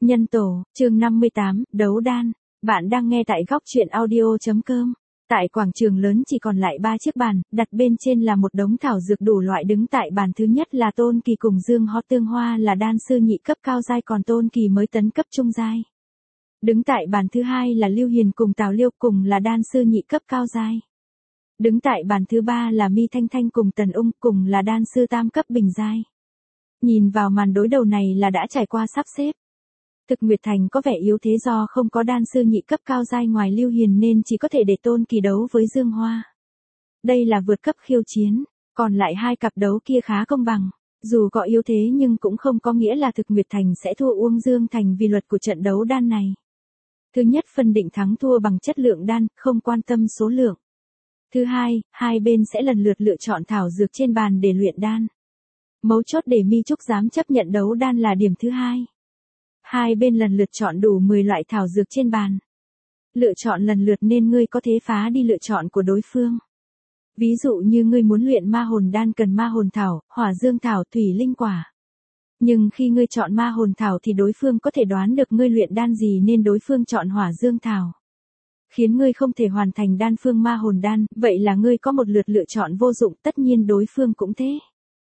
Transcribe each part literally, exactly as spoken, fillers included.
Nhân tổ, chương năm mươi tám, đấu đan. Bạn đang nghe tại góc truyện audio.com. Tại quảng trường lớn chỉ còn lại ba chiếc bàn, đặt bên trên là một đống thảo dược đủ loại. Đứng tại bàn thứ nhất là Tôn Kỳ cùng Dương Ho Tương Hoa là đan sư nhị cấp cao giai, còn Tôn Kỳ mới tấn cấp trung giai. Đứng tại bàn thứ hai là Lưu Hiền cùng Tào Liêu cùng là đan sư nhị cấp cao giai. Đứng tại bàn thứ ba là Mi Thanh Thanh cùng Tần Ung cùng là đan sư tam cấp bình giai. Nhìn vào màn đối đầu này là đã trải qua sắp xếp. Thực Nguyệt Thành có vẻ yếu thế do không có đan sư nhị cấp cao giai ngoài Lưu Hiền nên chỉ có thể để Tôn Kỳ đấu với Dương Hoa. Đây là vượt cấp khiêu chiến, còn lại hai cặp đấu kia khá công bằng. Dù có yếu thế nhưng cũng không có nghĩa là Thực Nguyệt Thành sẽ thua Uông Dương Thành vì luật của trận đấu đan này. Thứ nhất, phân định thắng thua bằng chất lượng đan, không quan tâm số lượng. Thứ hai, hai bên sẽ lần lượt lựa chọn thảo dược trên bàn để luyện đan. Mấu chốt để Mi Trúc dám chấp nhận đấu đan là điểm thứ hai. Hai bên lần lượt chọn đủ mười loại thảo dược trên bàn. Lựa chọn lần lượt nên ngươi có thể phá đi lựa chọn của đối phương. Ví dụ như ngươi muốn luyện ma hồn đan cần ma hồn thảo, hỏa dương thảo, thủy linh quả. Nhưng khi ngươi chọn ma hồn thảo thì đối phương có thể đoán được ngươi luyện đan gì nên đối phương chọn hỏa dương thảo. Khiến ngươi không thể hoàn thành đan phương ma hồn đan, vậy là ngươi có một lượt lựa chọn vô dụng, tất nhiên đối phương cũng thế.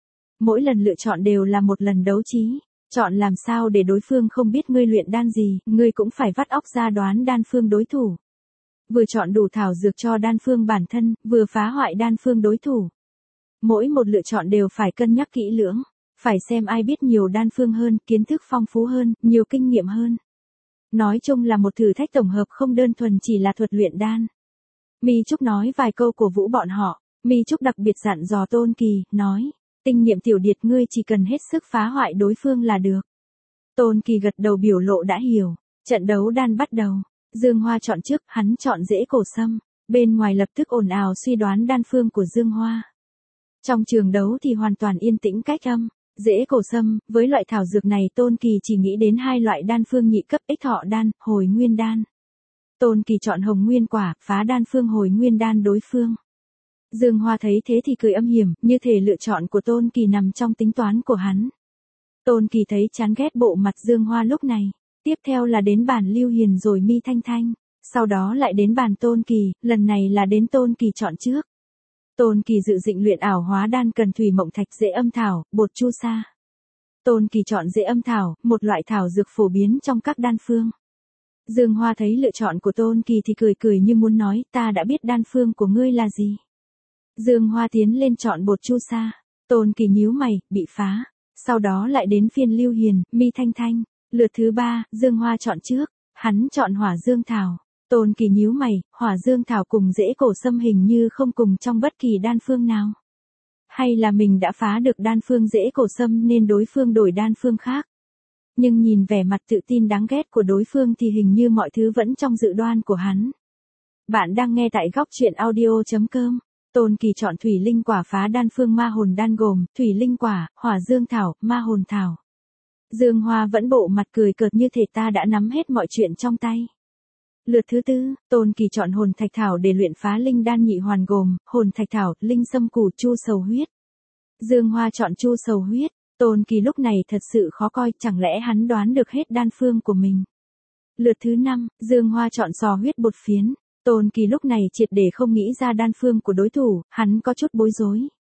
Mỗi lần lựa chọn đều là một lần đấu trí. Chọn làm sao để đối phương không biết ngươi luyện đan gì, ngươi cũng phải vắt óc ra đoán đan phương đối thủ. Vừa chọn đủ thảo dược cho đan phương bản thân, vừa phá hoại đan phương đối thủ. Mỗi một lựa chọn đều phải cân nhắc kỹ lưỡng, phải xem ai biết nhiều đan phương hơn, kiến thức phong phú hơn, nhiều kinh nghiệm hơn. Nói chung là một thử thách tổng hợp không đơn thuần chỉ là thuật luyện đan. Mi Trúc nói vài câu cổ vũ bọn họ, Mi Trúc đặc biệt dặn dò Tôn Kỳ, nói. Tinh nhiệm tiểu điệt, ngươi chỉ cần hết sức phá hoại đối phương là được. Tôn Kỳ gật đầu biểu lộ đã hiểu. Trận đấu đan bắt đầu. Dương Hoa chọn trước, hắn chọn rễ cổ sâm. Bên ngoài lập tức ồn ào suy đoán đan phương của Dương Hoa. Trong trường đấu thì hoàn toàn yên tĩnh cách âm. Rễ cổ sâm, với loại thảo dược này Tôn Kỳ chỉ nghĩ đến hai loại đan phương nhị cấp, ích thọ đan, hồi nguyên đan. Tôn Kỳ chọn hồng nguyên quả, phá đan phương hồi nguyên đan đối phương. Dương Hoa thấy thế thì cười âm hiểm, như thể lựa chọn của Tôn Kỳ nằm trong tính toán của hắn. Tôn Kỳ thấy chán ghét bộ mặt Dương Hoa lúc này. Tiếp theo là đến bàn Lưu Hiền rồi Mi Thanh Thanh. Sau đó lại đến bàn Tôn Kỳ, lần này là đến Tôn Kỳ chọn trước. Tôn Kỳ dự định luyện ảo hóa đan cần thủy mộng thạch, rễ âm thảo, bột chu sa. Tôn Kỳ chọn rễ âm thảo, một loại thảo dược phổ biến trong các đan phương. Dương Hoa thấy lựa chọn của Tôn Kỳ thì cười cười như muốn nói, ta đã biết đan phương của ngươi là gì. Dương Hoa tiến lên chọn bột chu sa. Tôn Kỳ nhíu mày, bị phá. Sau đó lại đến phiên Lưu Hiền, Mi Thanh Thanh. Lượt thứ ba, Dương Hoa chọn trước. Hắn chọn hỏa dương thảo. Tôn Kỳ nhíu mày, hỏa dương thảo cùng rễ cổ sâm hình như không cùng trong bất kỳ đan phương nào. Hay là mình đã phá được đan phương rễ cổ sâm nên đối phương đổi đan phương khác. Nhưng nhìn vẻ mặt tự tin đáng ghét của đối phương thì hình như mọi thứ vẫn trong dự đoán của hắn. Bạn đang nghe tại góc truyện audio.com. Tôn Kỳ chọn thủy linh quả phá đan phương ma hồn đan gồm thủy linh quả, hỏa dương thảo, ma hồn thảo. Dương Hoa vẫn bộ mặt cười cợt như thể ta đã nắm hết mọi chuyện trong tay. Lượt thứ tư, Tôn Kỳ chọn hồn thạch thảo để luyện phá linh đan nhị hoàn gồm hồn thạch thảo, linh sâm củ, chu sầu huyết. Dương Hoa chọn chu sầu huyết. Tôn Kỳ lúc này thật sự khó coi, chẳng lẽ hắn đoán được hết đan phương của mình. Lượt thứ năm, Dương Hoa chọn sò huyết bột phiến. Tôn Kỳ lúc này triệt để không nghĩ ra đan phương của đối thủ, hắn có chút bối rối.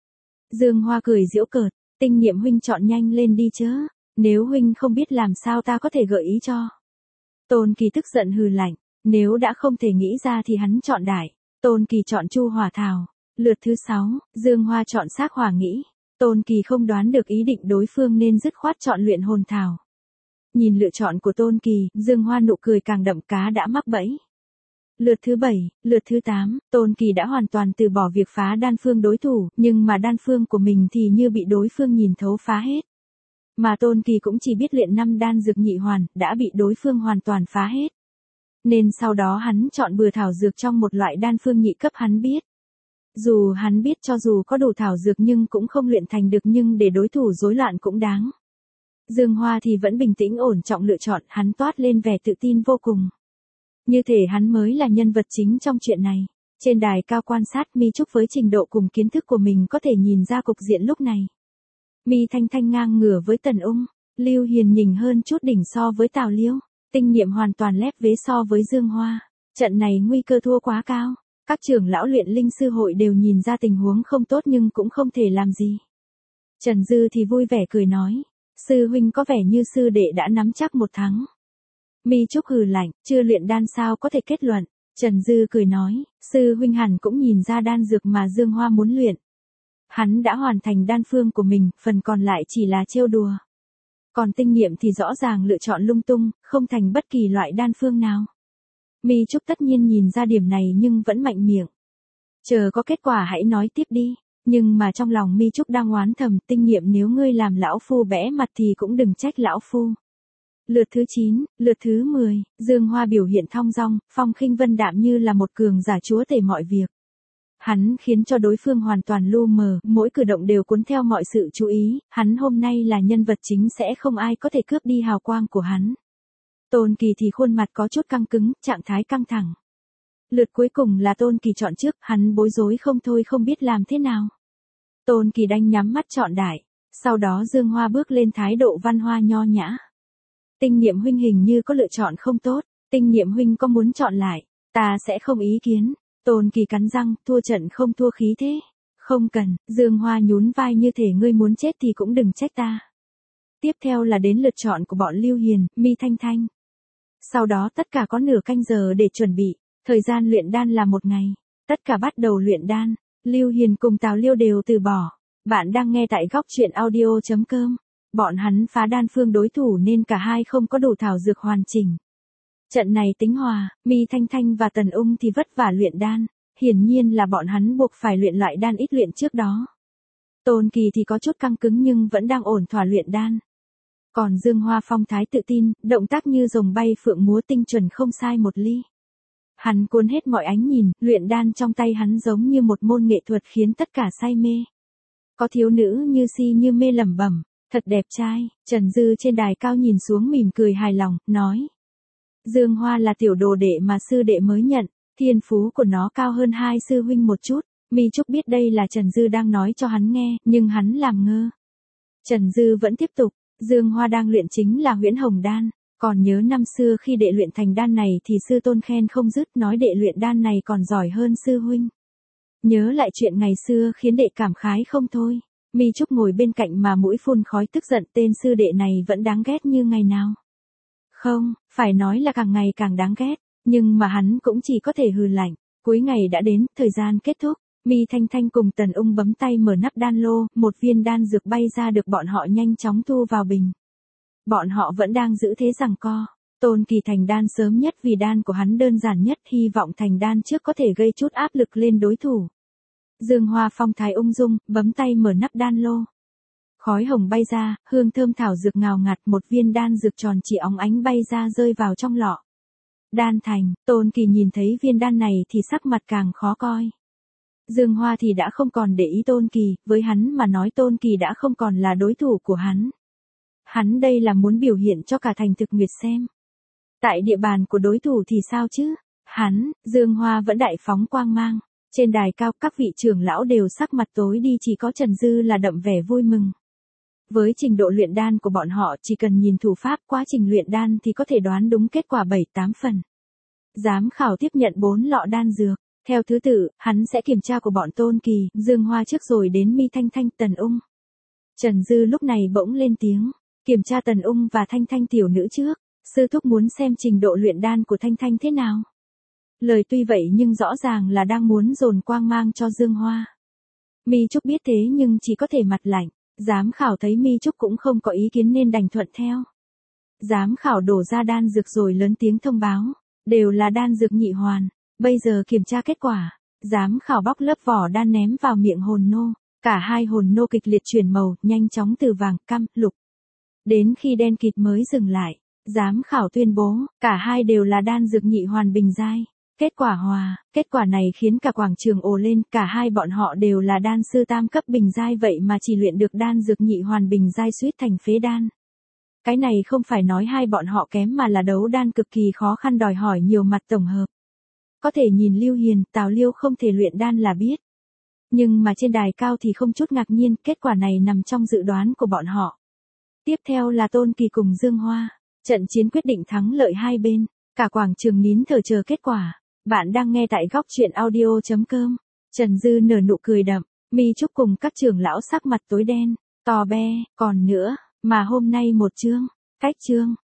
Dương Hoa cười giễu cợt, tinh nhiệm huynh chọn nhanh lên đi chớ, nếu huynh không biết làm sao ta có thể gợi ý cho. Tôn Kỳ tức giận hừ lạnh, nếu đã không thể nghĩ ra thì hắn chọn đại. Tôn Kỳ chọn chu hỏa thảo. Lượt thứ sáu, Dương Hoa chọn xác hỏa nghĩ. Tôn Kỳ không đoán được ý định đối phương nên dứt khoát chọn luyện hồn thảo. Nhìn lựa chọn của Tôn Kỳ, Dương Hoa nụ cười càng đậm, cá đã mắc bẫy. Lượt thứ bảy, lượt thứ tám, Tôn Kỳ đã hoàn toàn từ bỏ việc phá đan phương đối thủ, nhưng mà đan phương của mình thì như bị đối phương nhìn thấu phá hết. Mà Tôn Kỳ cũng chỉ biết luyện năm đan dược nhị hoàn, đã bị đối phương hoàn toàn phá hết. Nên sau đó hắn chọn bừa thảo dược trong một loại đan phương nhị cấp hắn biết. Dù hắn biết cho dù có đủ thảo dược nhưng cũng không luyện thành được, nhưng để đối thủ rối loạn cũng đáng. Dương Hoa thì vẫn bình tĩnh ổn trọng lựa chọn, hắn toát lên vẻ tự tin vô cùng. Như thể hắn mới là nhân vật chính trong chuyện này. Trên đài cao quan sát, Mi Trúc với trình độ cùng kiến thức của mình có thể nhìn ra cục diện lúc này. Mi Thanh Thanh ngang ngửa với Tần Ung. Lưu Hiền nhỉnh hơn chút đỉnh so với Tào Liêu, tinh niệm hoàn toàn lép vế so với Dương Hoa. Trận này nguy cơ thua quá cao. Các trưởng lão luyện linh sư hội đều nhìn ra tình huống không tốt nhưng cũng không thể làm gì. Trần Dư thì vui vẻ cười nói. Sư huynh có vẻ như sư đệ đã nắm chắc một thắng. Mi Trúc hừ lạnh, chưa luyện đan sao có thể kết luận. Trần Dư cười nói, sư huynh hẳn cũng nhìn ra đan dược mà Dương Hoa muốn luyện. Hắn đã hoàn thành đan phương của mình, phần còn lại chỉ là trêu đùa. Còn tinh niệm thì rõ ràng lựa chọn lung tung, không thành bất kỳ loại đan phương nào. Mi Trúc tất nhiên nhìn ra điểm này nhưng vẫn mạnh miệng. Chờ có kết quả hãy nói tiếp đi. Nhưng mà trong lòng Mi Trúc đang oán thầm, tinh niệm nếu ngươi làm lão phu bẽ mặt thì cũng đừng trách lão phu. Lượt thứ chín, lượt thứ mười, Dương Hoa biểu hiện thong dong, phong khinh vân đạm như là một cường giả chúa tể mọi việc. Hắn khiến cho đối phương hoàn toàn lu mờ, mỗi cử động đều cuốn theo mọi sự chú ý, hắn hôm nay là nhân vật chính sẽ không ai có thể cướp đi hào quang của hắn. Tôn Kỳ thì khuôn mặt có chút căng cứng, trạng thái căng thẳng. Lượt cuối cùng là Tôn Kỳ chọn trước, hắn bối rối không thôi không biết làm thế nào. Tôn Kỳ đanh nhắm mắt chọn đại, sau đó Dương Hoa bước lên thái độ văn hoa nho nhã. Tinh niệm huynh hình như có lựa chọn không tốt, tinh niệm huynh có muốn chọn lại, ta sẽ không ý kiến. Tôn Kỳ cắn răng, thua trận không thua khí thế. Không cần, Dương Hoa nhún vai như thể ngươi muốn chết thì cũng đừng trách ta. Tiếp theo là đến lượt chọn của bọn Lưu Hiền, Mi Thanh Thanh. Sau đó tất cả có nửa canh giờ để chuẩn bị, thời gian luyện đan là một ngày. Tất cả bắt đầu luyện đan, Lưu Hiền cùng Tào Liêu đều từ bỏ. Bạn đang nghe tại góc truyện audio chấm com. Bọn hắn phá đan phương đối thủ nên cả hai không có đủ thảo dược hoàn chỉnh. Trận này tính hòa, Mi Thanh Thanh và Tần Ung thì vất vả luyện đan, hiển nhiên là bọn hắn buộc phải luyện loại đan ít luyện trước đó. Tôn Kỳ thì có chút căng cứng nhưng vẫn đang ổn thỏa luyện đan. Còn Dương Hoa phong thái tự tin, động tác như rồng bay phượng múa tinh chuẩn không sai một ly. Hắn cuốn hết mọi ánh nhìn, luyện đan trong tay hắn giống như một môn nghệ thuật khiến tất cả say mê. Có thiếu nữ như si như mê lẩm bẩm, thật đẹp trai. Trần Dư trên đài cao nhìn xuống mỉm cười hài lòng, nói. Dương Hoa là tiểu đồ đệ mà sư đệ mới nhận, thiên phú của nó cao hơn hai sư huynh một chút. Mi Trúc biết đây là Trần Dư đang nói cho hắn nghe, nhưng hắn làm ngơ. Trần Dư vẫn tiếp tục, Dương Hoa đang luyện chính là huyễn hồng đan, còn nhớ năm xưa khi đệ luyện thành đan này thì sư tôn khen không dứt, nói đệ luyện đan này còn giỏi hơn sư huynh. Nhớ lại chuyện ngày xưa khiến đệ cảm khái không thôi. Mi Trúc ngồi bên cạnh mà mũi phun khói tức giận, tên sư đệ này vẫn đáng ghét như ngày nào. Không, phải nói là càng ngày càng đáng ghét, nhưng mà hắn cũng chỉ có thể hừ lạnh. Cuối ngày đã đến, thời gian kết thúc, Mi Thanh Thanh cùng Tần Ung bấm tay mở nắp đan lô, một viên đan dược bay ra được bọn họ nhanh chóng thu vào bình. Bọn họ vẫn đang giữ thế giằng co. Tôn Kỳ thành đan sớm nhất vì đan của hắn đơn giản nhất, hy vọng thành đan trước có thể gây chút áp lực lên đối thủ. Dương Hoa phong thái ung dung, bấm tay mở nắp đan lô. Khói hồng bay ra, hương thơm thảo dược ngào ngạt, một viên đan dược tròn chỉ óng ánh bay ra rơi vào trong lọ. Đan thành, Tôn Kỳ nhìn thấy viên đan này thì sắc mặt càng khó coi. Dương Hoa thì đã không còn để ý Tôn Kỳ, với hắn mà nói Tôn Kỳ đã không còn là đối thủ của hắn. Hắn đây là muốn biểu hiện cho cả thành thực nguyệt xem. Tại địa bàn của đối thủ thì sao chứ? Hắn, Dương Hoa vẫn đại phóng quang mang. Trên đài cao các vị trưởng lão đều sắc mặt tối đi, chỉ có Trần Dư là đậm vẻ vui mừng. Với trình độ luyện đan của bọn họ chỉ cần nhìn thủ pháp quá trình luyện đan thì có thể đoán đúng kết quả bảy tám phần. Giám khảo tiếp nhận bốn lọ đan dược. Theo thứ tự, hắn sẽ kiểm tra của bọn Tôn Kỳ, Dương Hoa trước rồi đến Mi Thanh Thanh, Tần Ung. Trần Dư lúc này bỗng lên tiếng, kiểm tra Tần Ung và Thanh Thanh tiểu nữ trước, sư thúc muốn xem trình độ luyện đan của Thanh Thanh thế nào. Lời tuy vậy nhưng rõ ràng là đang muốn dồn quang mang cho Dương Hoa. Mi Trúc biết thế nhưng chỉ có thể mặt lạnh, giám khảo thấy Mi Trúc cũng không có ý kiến nên đành thuận theo. Giám khảo đổ ra đan dược rồi lớn tiếng thông báo, đều là đan dược nhị hoàn. Bây giờ kiểm tra kết quả, giám khảo bóc lớp vỏ đan ném vào miệng hồn nô, cả hai hồn nô kịch liệt chuyển màu, nhanh chóng từ vàng, cam, lục. Đến khi đen kịt mới dừng lại, giám khảo tuyên bố, cả hai đều là đan dược nhị hoàn bình giai. Kết quả hòa, kết quả này khiến cả quảng trường ồ lên, cả hai bọn họ đều là đan sư tam cấp bình giai vậy mà chỉ luyện được đan dược nhị hoàn bình giai suýt thành phế đan. Cái này không phải nói hai bọn họ kém mà là đấu đan cực kỳ khó khăn, đòi hỏi nhiều mặt tổng hợp. Có thể nhìn Lưu Hiền, Tào Liêu không thể luyện đan là biết. Nhưng mà trên đài cao thì không chút ngạc nhiên, kết quả này nằm trong dự đoán của bọn họ. Tiếp theo là Tôn Kỳ cùng Dương Hoa. Trận chiến quyết định thắng lợi hai bên. Cả quảng trường nín thở chờ kết quả. Bạn đang nghe tại góc truyện audio.com. Trần Dư nở nụ cười đậm. Mi Trúc cùng các trưởng lão sắc mặt tối đen. To be, còn nữa, mà hôm nay một chương. Cách chương.